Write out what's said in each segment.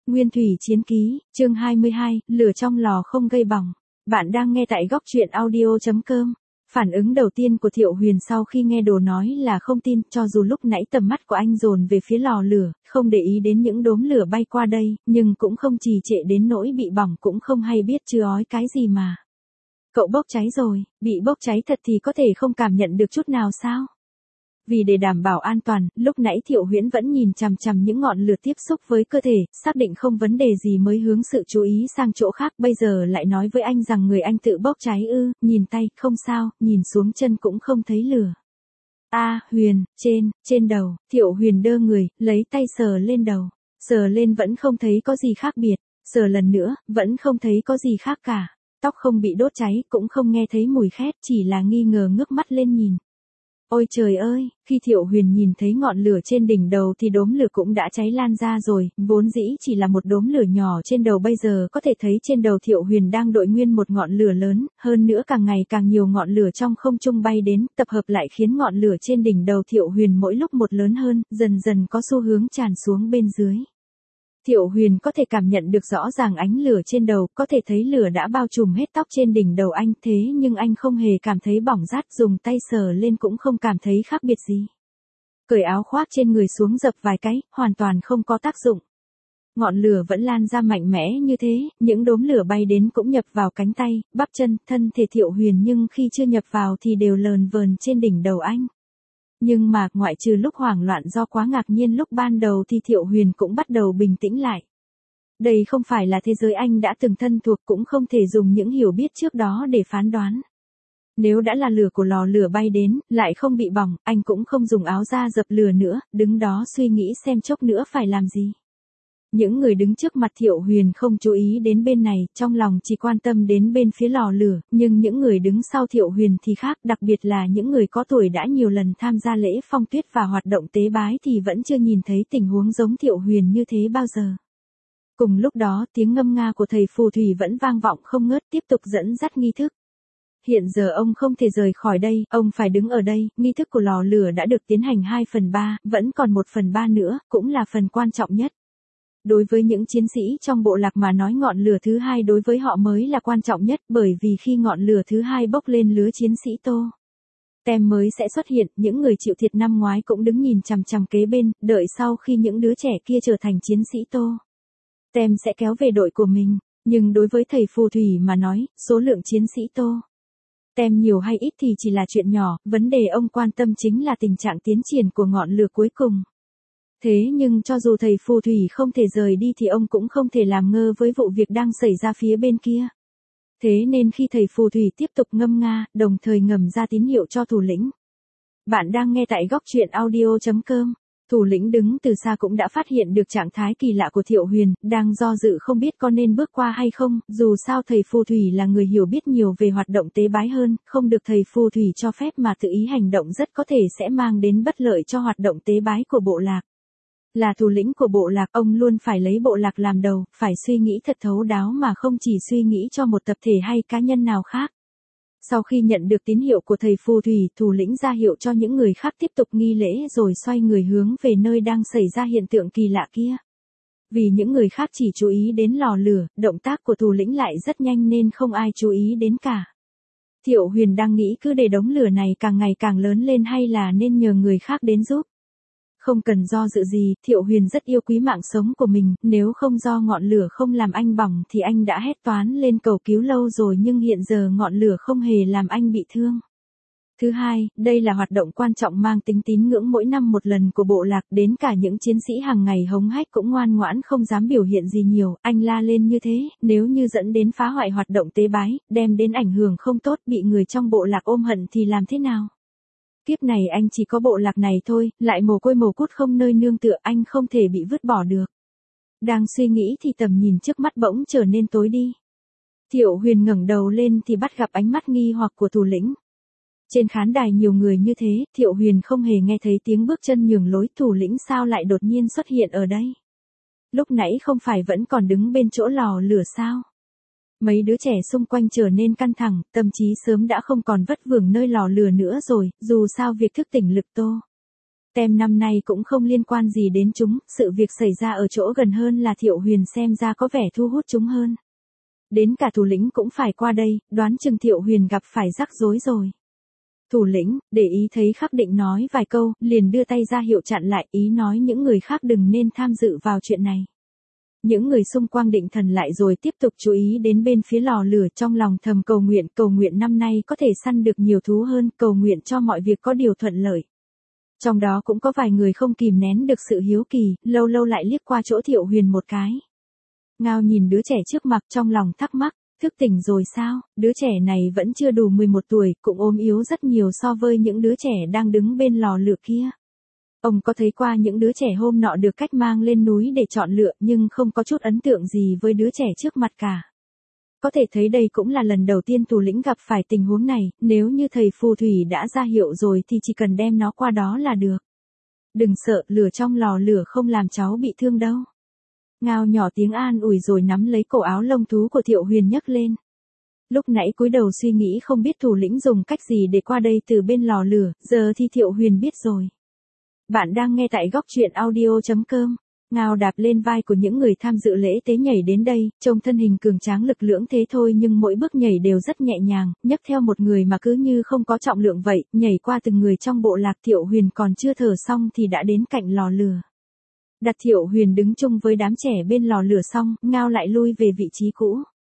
Nguyên thủy chiến ký, chương 22, lửa trong lò không gây bỏng. Bạn đang nghe tại góc truyện audio.com. Phản ứng đầu tiên của Thiệu Huyền sau khi nghe đồ nói là không tin, cho dù lúc nãy tầm mắt của anh dồn về phía lò lửa, không để ý đến những đốm lửa bay qua đây, nhưng cũng không trì trệ đến nỗi bị bỏng, cũng không hay biết chưa ói cái gì mà. Cậu bốc cháy rồi, bị bốc cháy thật thì có thể không cảm nhận được chút nào sao? Vì để đảm bảo an toàn, lúc nãy Thiệu Huyễn vẫn nhìn chằm chằm những ngọn lửa tiếp xúc với cơ thể, xác định không vấn đề gì mới hướng sự chú ý sang chỗ khác, bây giờ lại nói với anh rằng người anh tự bốc cháy ư, nhìn tay, không sao, nhìn xuống chân cũng không thấy lửa. Huyền, trên đầu, Thiệu Huyền đơ người, lấy tay sờ lên đầu, sờ lên vẫn không thấy có gì khác biệt, sờ lần nữa, vẫn không thấy có gì khác cả, tóc không bị đốt cháy, cũng không nghe thấy mùi khét, chỉ là nghi ngờ ngước mắt lên nhìn. Ôi trời ơi, khi Thiệu Huyền nhìn thấy ngọn lửa trên đỉnh đầu thì đốm lửa cũng đã cháy lan ra rồi, vốn dĩ chỉ là một đốm lửa nhỏ trên đầu bây giờ có thể thấy trên đầu Thiệu Huyền đang đội nguyên một ngọn lửa lớn, hơn nữa càng ngày càng nhiều ngọn lửa trong không trung bay đến, tập hợp lại khiến ngọn lửa trên đỉnh đầu Thiệu Huyền mỗi lúc một lớn hơn, dần dần có xu hướng tràn xuống bên dưới. Thiệu Huyền có thể cảm nhận được rõ ràng ánh lửa trên đầu, có thể thấy lửa đã bao trùm hết tóc trên đỉnh đầu anh, thế nhưng anh không hề cảm thấy bỏng rát, dùng tay sờ lên cũng không cảm thấy khác biệt gì. Cởi áo khoác trên người xuống dập vài cái, hoàn toàn không có tác dụng. Ngọn lửa vẫn lan ra mạnh mẽ như thế, những đốm lửa bay đến cũng nhập vào cánh tay, bắp chân, thân thể Thiệu Huyền, nhưng khi chưa nhập vào thì đều lờn vờn trên đỉnh đầu anh. Nhưng mà, ngoại trừ lúc hoảng loạn do quá ngạc nhiên lúc ban đầu thì Thiệu Huyền cũng bắt đầu bình tĩnh lại. Đây không phải là thế giới anh đã từng thân thuộc, cũng không thể dùng những hiểu biết trước đó để phán đoán. Nếu đã là lửa của lò lửa bay đến, lại không bị bỏng, anh cũng không dùng áo da dập lửa nữa, đứng đó suy nghĩ xem chốc nữa phải làm gì. Những người đứng trước mặt Thiệu Huyền không chú ý đến bên này, trong lòng chỉ quan tâm đến bên phía lò lửa, nhưng những người đứng sau Thiệu Huyền thì khác, đặc biệt là những người có tuổi đã nhiều lần tham gia lễ phong tuyết và hoạt động tế bái thì vẫn chưa nhìn thấy tình huống giống Thiệu Huyền như thế bao giờ. Cùng lúc đó, tiếng ngâm nga của thầy phù thủy vẫn vang vọng không ngớt, tiếp tục dẫn dắt nghi thức. Hiện giờ ông không thể rời khỏi đây, ông phải đứng ở đây, nghi thức của lò lửa đã được tiến hành 2/3, vẫn còn 1/3 nữa, cũng là phần quan trọng nhất. Đối với những chiến sĩ trong bộ lạc mà nói, ngọn lửa thứ hai đối với họ mới là quan trọng nhất, bởi vì khi ngọn lửa thứ hai bốc lên, lứa chiến sĩ Tô Tem mới sẽ xuất hiện, những người chịu thiệt năm ngoái cũng đứng nhìn chằm chằm kế bên, đợi sau khi những đứa trẻ kia trở thành chiến sĩ Tô Tem sẽ kéo về đội của mình, nhưng đối với thầy phù thủy mà nói, số lượng chiến sĩ Tô Tem nhiều hay ít thì chỉ là chuyện nhỏ, vấn đề ông quan tâm chính là tình trạng tiến triển của ngọn lửa cuối cùng. Thế nhưng cho dù thầy phù thủy không thể rời đi thì ông cũng không thể làm ngơ với vụ việc đang xảy ra phía bên kia. Thế nên khi thầy phù thủy tiếp tục ngâm nga, đồng thời ngầm ra tín hiệu cho thủ lĩnh. Bạn đang nghe tại góc truyện audio.com. Thủ lĩnh đứng từ xa cũng đã phát hiện được trạng thái kỳ lạ của Thiệu Huyền, đang do dự không biết có nên bước qua hay không, dù sao thầy phù thủy là người hiểu biết nhiều về hoạt động tế bái hơn, không được thầy phù thủy cho phép mà tự ý hành động rất có thể sẽ mang đến bất lợi cho hoạt động tế bái của bộ lạc. Là thủ lĩnh của bộ lạc, ông luôn phải lấy bộ lạc làm đầu, phải suy nghĩ thật thấu đáo mà không chỉ suy nghĩ cho một tập thể hay cá nhân nào khác. Sau khi nhận được tín hiệu của thầy phù thủy, thủ lĩnh ra hiệu cho những người khác tiếp tục nghi lễ rồi xoay người hướng về nơi đang xảy ra hiện tượng kỳ lạ kia. Vì những người khác chỉ chú ý đến lò lửa, động tác của thủ lĩnh lại rất nhanh nên không ai chú ý đến cả. Thiệu Huyền đang nghĩ cứ để đống lửa này càng ngày càng lớn lên hay là nên nhờ người khác đến giúp. Không cần do dự gì, Thiệu Huyền rất yêu quý mạng sống của mình, nếu không do ngọn lửa không làm anh bỏng thì anh đã hét toán lên cầu cứu lâu rồi, nhưng hiện giờ ngọn lửa không hề làm anh bị thương. Thứ hai, đây là hoạt động quan trọng mang tính tín ngưỡng mỗi năm một lần của bộ lạc, đến cả những chiến sĩ hàng ngày hống hách cũng ngoan ngoãn không dám biểu hiện gì nhiều, anh la lên như thế, nếu như dẫn đến phá hoại hoạt động tế bái, đem đến ảnh hưởng không tốt, bị người trong bộ lạc ôm hận thì làm thế nào? Kiếp này anh chỉ có bộ lạc này thôi, lại mồ côi mồ cút không nơi nương tựa, anh không thể bị vứt bỏ được. Đang suy nghĩ thì tầm nhìn trước mắt bỗng trở nên tối đi. Thiệu Huyền ngẩng đầu lên thì bắt gặp ánh mắt nghi hoặc của thủ lĩnh. Trên khán đài nhiều người như thế, Thiệu Huyền không hề nghe thấy tiếng bước chân nhường lối, thủ lĩnh sao lại đột nhiên xuất hiện ở đây? Lúc nãy không phải vẫn còn đứng bên chỗ lò lửa sao? Mấy đứa trẻ xung quanh trở nên căng thẳng, tâm trí sớm đã không còn vất vưởng nơi lò lửa nữa rồi, dù sao việc thức tỉnh lực Tô Tem năm nay cũng không liên quan gì đến chúng, sự việc xảy ra ở chỗ gần hơn là Thiệu Huyền xem ra có vẻ thu hút chúng hơn. Đến cả thủ lĩnh cũng phải qua đây, đoán chừng Thiệu Huyền gặp phải rắc rối rồi. Thủ lĩnh, để ý thấy Khắc định nói vài câu, liền đưa tay ra hiệu chặn lại, ý nói những người khác đừng nên tham dự vào chuyện này. Những người xung quanh định thần lại rồi tiếp tục chú ý đến bên phía lò lửa, trong lòng thầm cầu nguyện năm nay có thể săn được nhiều thú hơn, cầu nguyện cho mọi việc có điều thuận lợi. Trong đó cũng có vài người không kìm nén được sự hiếu kỳ, lâu lâu lại liếc qua chỗ Thiệu Huyền một cái. Ngao nhìn đứa trẻ trước mặt trong lòng thắc mắc, thức tỉnh rồi sao, đứa trẻ này vẫn chưa đủ 11 tuổi, cũng ốm yếu rất nhiều so với những đứa trẻ đang đứng bên lò lửa kia. Ông có thấy qua những đứa trẻ hôm nọ được cách mang lên núi để chọn lựa nhưng không có chút ấn tượng gì với đứa trẻ trước mặt cả. Có thể thấy đây cũng là lần đầu tiên thủ lĩnh gặp phải tình huống này, nếu như thầy phù thủy đã ra hiệu rồi thì chỉ cần đem nó qua đó là được. Đừng sợ, lửa trong lò lửa không làm cháu bị thương đâu. Ngao nhỏ tiếng an ủi rồi nắm lấy cổ áo lông thú của Thiệu Huyền nhấc lên. Lúc nãy cúi đầu suy nghĩ không biết thủ lĩnh dùng cách gì để qua đây từ bên lò lửa, giờ thì Thiệu Huyền biết rồi. Bạn đang nghe tại góc truyện audio.com. Ngao đạp lên vai của những người tham dự lễ tế nhảy đến đây, trông thân hình cường tráng lực lưỡng thế thôi nhưng mỗi bước nhảy đều rất nhẹ nhàng, nhấc theo một người mà cứ như không có trọng lượng vậy, nhảy qua từng người trong bộ lạc. Thiệu Huyền còn chưa thở xong thì đã đến cạnh lò lửa. Đặt Thiệu Huyền đứng chung với đám trẻ bên lò lửa xong, Ngao lại lui về vị trí cũ.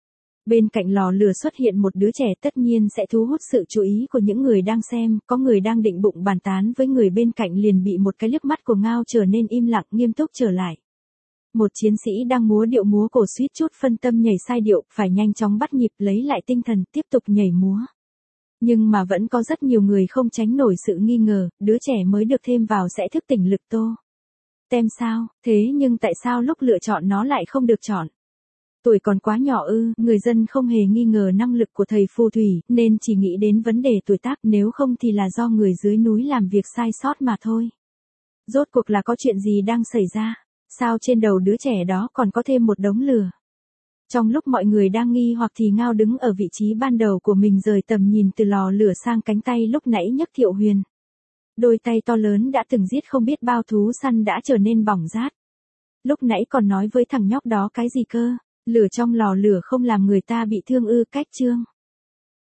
Bên cạnh lò lửa xuất hiện một đứa trẻ, tất nhiên sẽ thu hút sự chú ý của những người đang xem, có người đang định bụng bàn tán với người bên cạnh liền bị một cái liếc mắt của Ngao trở nên im lặng nghiêm túc trở lại. Một chiến sĩ đang múa điệu múa cổ suýt chút phân tâm nhảy sai điệu, phải nhanh chóng bắt nhịp lấy lại tinh thần tiếp tục nhảy múa. Nhưng mà vẫn có rất nhiều người không tránh nổi sự nghi ngờ, đứa trẻ mới được thêm vào sẽ thức tỉnh lực tô. Tem sao, thế nhưng tại sao lúc lựa chọn nó lại không được chọn? Tuổi còn quá nhỏ ư, người dân không hề nghi ngờ năng lực của thầy phù thủy, nên chỉ nghĩ đến vấn đề tuổi tác, nếu không thì là do người dưới núi làm việc sai sót mà thôi. Rốt cuộc là có chuyện gì đang xảy ra? Sao trên đầu đứa trẻ đó còn có thêm một đống lửa? Trong lúc mọi người đang nghi hoặc thì Ngao đứng ở vị trí ban đầu của mình rời tầm nhìn từ lò lửa sang cánh tay lúc nãy nhấc Thiệu Huyền. Đôi tay to lớn đã từng giết không biết bao thú săn đã trở nên bỏng rát. Lúc nãy còn nói với thằng nhóc đó cái gì cơ? Lửa trong lò lửa không làm người ta bị thương ư? Cách chương.